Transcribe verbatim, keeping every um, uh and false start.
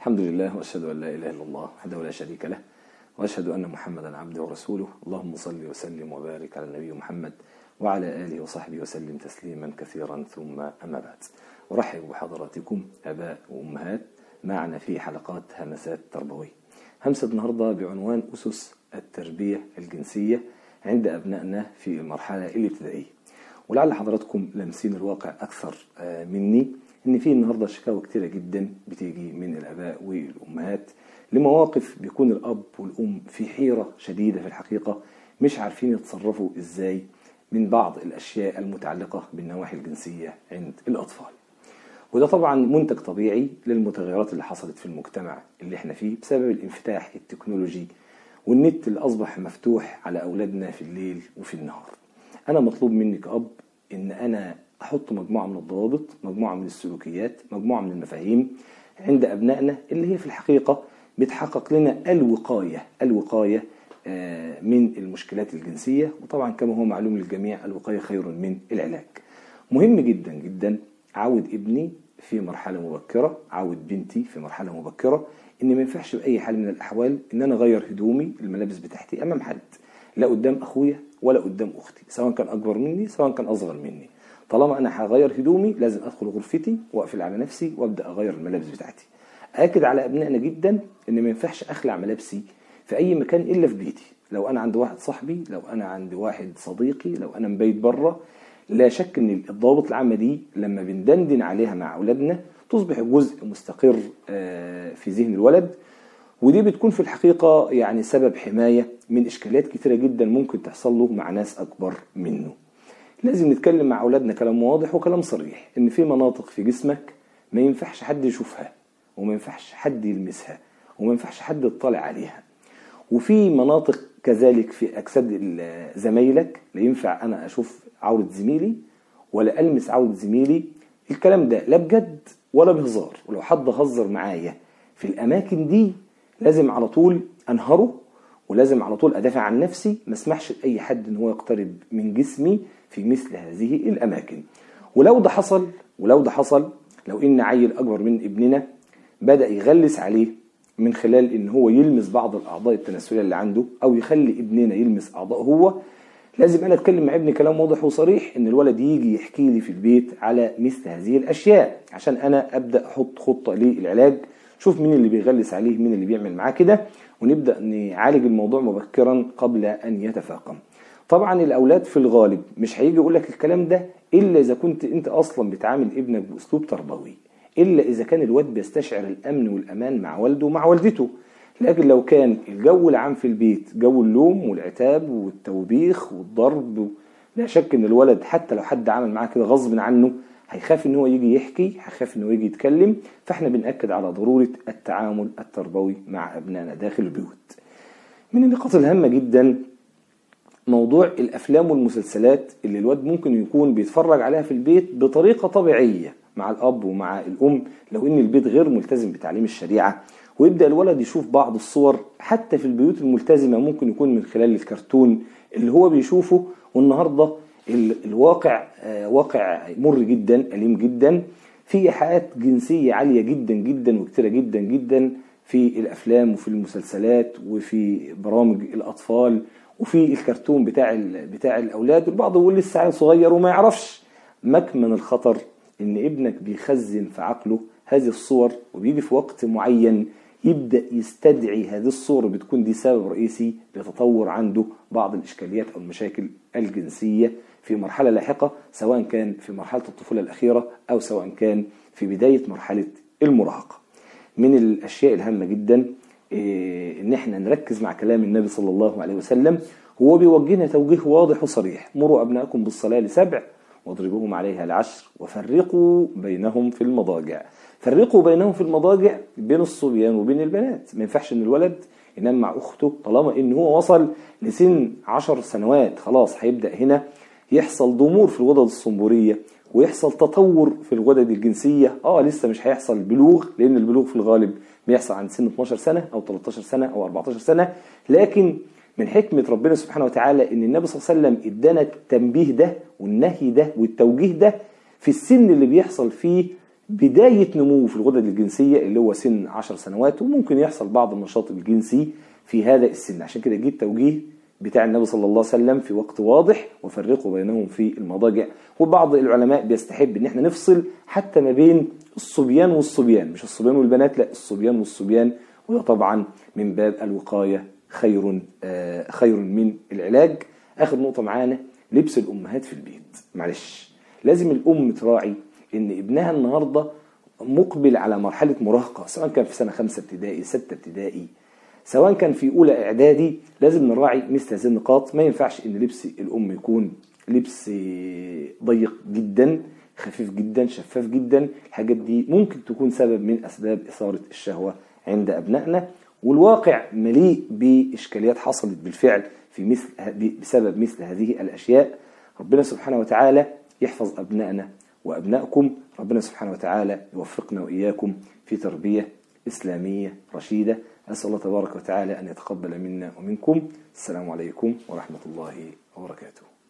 الحمد لله وأشهد أن لا إله إلا الله وحده لا شريك له، وأشهد أن محمدا عبده ورسوله. اللهم صل وسلم وبارك على النبي محمد وعلى آله وصحبه وسلم تسليما كثيرا، ثم أما بعد. أرحب بحضراتكم آباء وأمهات معنا في حلقات همسات تربوية. همسة النهاردة بعنوان أسس التربية الجنسية عند أبنائنا في المرحلة الابتدائية. ولعل حضراتكم لمسين الواقع أكثر مني، إن في النهاردة شكاوى كتيرة جدا بتيجي من الآباء والأمهات لمواقف بيكون الأب والأم في حيرة شديدة في الحقيقة، مش عارفين يتصرفوا إزاي من بعض الأشياء المتعلقة بالنواحي الجنسية عند الأطفال. وده طبعا منتج طبيعي للمتغيرات اللي حصلت في المجتمع اللي احنا فيه بسبب الانفتاح التكنولوجي والنت اللي أصبح مفتوح على أولادنا في الليل وفي النهار. أنا مطلوب مني كأب إن أنا أحط مجموعة من الضوابط، مجموعة من السلوكيات، مجموعة من المفاهيم عند أبنائنا اللي هي في الحقيقة بتحقق لنا الوقاية الوقاية من المشكلات الجنسية. وطبعا كما هو معلوم للجميع الوقاية خير من العلاج. مهم جدا جدا عود ابني في مرحلة مبكرة، عود بنتي في مرحلة مبكرة، إن ما ينفعش بأي حال من الأحوال إن أنا أغير هدومي الملابس بتاعتي أمام حد، لا قدام أخويا ولا قدام أختي، سواء كان أكبر مني سواء كان أصغر مني. طالما أنا هغير هدومي لازم أدخل غرفتي وأقفل على نفسي وأبدأ أغير الملابس بتاعتي. أكد على أبنائنا جدا إن ما ينفعش أخلع ملابسي في أي مكان إلا في بيتي. لو أنا عند واحد صاحبي، لو أنا عند واحد صديقي، لو أنا مبيت بره، لا شك إن الضوابط العامة دي لما بندندن عليها مع أولادنا تصبح جزء مستقر في ذهن الولد، ودي بتكون في الحقيقة يعني سبب حماية من إشكاليات كتيرة جدا ممكن تحصل له مع ناس أكبر منه. لازم نتكلم مع أولادنا كلام واضح وكلام صريح، إن في مناطق في جسمك ما ينفعش حد يشوفها، وما ينفعش حد يلمسها، وما ينفعش حد يطلع عليها. وفي مناطق كذلك في أجساد زمايلك لا ينفع أنا أشوف عورة زميلي ولا ألمس عورة زميلي. الكلام ده لا بجد ولا بهزار، ولو حد هزر معايا في الأماكن دي لازم على طول أنهره، ولازم على طول أدافع عن نفسي، ما اسمحش لأي حد إن هو يقترب من جسمي في مثل هذه الأماكن. ولو ده حصل ولو ده حصل لو إن عيل أكبر من ابننا بدأ يغلس عليه من خلال إن هو يلمس بعض الأعضاء التناسلية اللي عنده، أو يخلي ابننا يلمس أعضاء هو، لازم أنا أتكلم مع ابني كلام واضح وصريح، إن الولد يجي يحكي لي في البيت على مثل هذه الأشياء عشان أنا أبدأ أحط خطة للعلاج. شوف مين اللي بيغلس عليه، مين اللي بيعمل معاه كده، ونبدأ نعالج الموضوع مبكرا قبل أن يتفاقم. طبعا الأولاد في الغالب مش هيجي يقول لك الكلام ده إلا إذا كنت أنت أصلا بتعامل ابنك بأسلوب تربوي، إلا إذا كان الواد بيستشعر الأمن والأمان مع والده ومع والدته. لكن لو كان الجو العام في البيت جو اللوم والعتاب والتوبيخ والضرب، لا شك إن الولد حتى لو حد عمل معاه كده غصب عنه هيخاف إن هو يجي يحكي، هيخاف إن هو يجي يتكلم. فإحنا بنأكد على ضرورة التعامل التربوي مع أبنائنا داخل البيوت. من النقاط الهامة جدا موضوع الأفلام والمسلسلات اللي الواد ممكن يكون بيتفرج عليها في البيت بطريقة طبيعية مع الأب ومع الأم، لو إن البيت غير ملتزم بتعليم الشريعة، ويبدأ الولد يشوف بعض الصور حتى في البيوت الملتزمة، ممكن يكون من خلال الكرتون اللي هو بيشوفه. والنهاردة الواقع واقع مر جدا، أليم جدا، في إيحاءات جنسية عالية جدا جدا وكتيرة جدا جدا في الأفلام وفي المسلسلات وفي برامج الأطفال وفي الكرتون بتاع بتاع الأولاد. والبعض يقول لسه عيل صغير وما يعرفش. مكمن الخطر إن ابنك بيخزن في عقله هذه الصور، وبيجي في وقت معين يبدأ يستدعي هذه الصور، بتكون دي سبب رئيسي لتطور عنده بعض الإشكاليات أو المشاكل الجنسية في مرحلة لاحقة، سواء كان في مرحلة الطفولة الأخيرة أو سواء كان في بداية مرحلة المراهقة. من الأشياء الهامة جدا إيه إن احنا نركز مع كلام النبي صلى الله عليه وسلم، هو بيوجهنا توجيه واضح وصريح: مروا أبنائكم بالصلاة لسبع واضربوهم عليها لعشر وفرقوا بينهم في المضاجع. فرقوا بينهم في المضاجع بين الصبيان وبين البنات. ما ينفعش ان الولد ينام مع اخته طالما ان هو وصل لسن عشر سنوات، خلاص هيبدأ هنا يحصل ضمور في الغدد الصنبورية ويحصل تطور في الغدد الجنسية. اه لسه مش هيحصل بلوغ، لان البلوغ في الغالب بيحصل عند سن اتناشر سنة او تلتاشر سنة او اربعتاشر سنة. لكن من حكمة ربنا سبحانه وتعالى ان النبي صلى الله عليه وسلم ادانا التنبيه ده والنهي ده والتوجيه ده في السن اللي بيحصل فيه بداية نمو في الغدد الجنسية اللي هو سن عشر سنوات، وممكن يحصل بعض النشاط الجنسي في هذا السن. عشان كده جه التوجيه بتاع النبي صلى الله عليه وسلم في وقت واضح، وفرقوا بينهم في المضاجع. وبعض العلماء بيستحب ان احنا نفصل حتى ما بين الصبيان والصبيان، مش الصبيان والبنات، لا الصبيان والصبيان، وده طبعا من باب الوقاية خير آه خير من العلاج. اخر نقطة معانا لبس الامهات في البيت. معلش، لازم الام تراعي ان ابنها النهاردة مقبل على مرحلة مراهقة، سواء كان في سنة خمسة ابتدائي ستة ابتدائي، سواء كان في أولى إعدادي. لازم نراعي مثل هذه النقاط. ما ينفعش إن لبس الأم يكون لبس ضيق جدا، خفيف جدا، شفاف جدا. الحاجات دي ممكن تكون سبب من أسباب إثارة الشهوة عند أبنائنا، والواقع مليء بإشكاليات حصلت بالفعل في مثل بسبب مثل هذه الأشياء. ربنا سبحانه وتعالى يحفظ أبنائنا وأبنائكم. ربنا سبحانه وتعالى يوفقنا وإياكم في تربية إسلامية رشيدة. أسأل الله تبارك وتعالى أن يتقبل منا ومنكم. السلام عليكم ورحمة الله وبركاته.